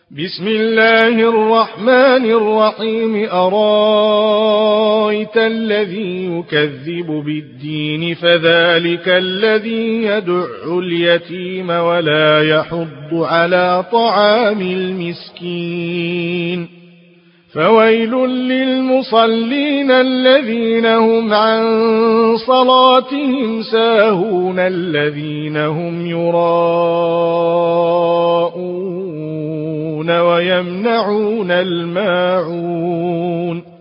بسم الله الرحمن الرحيم أرايت الذي يكذب بالدين فذلك الذي يدع اليتيم ولا يحض على طعام المسكين فويل للمصلين الذين هم عن صلاتهم ساهون الذين هم يراءون ويمنعون الماعون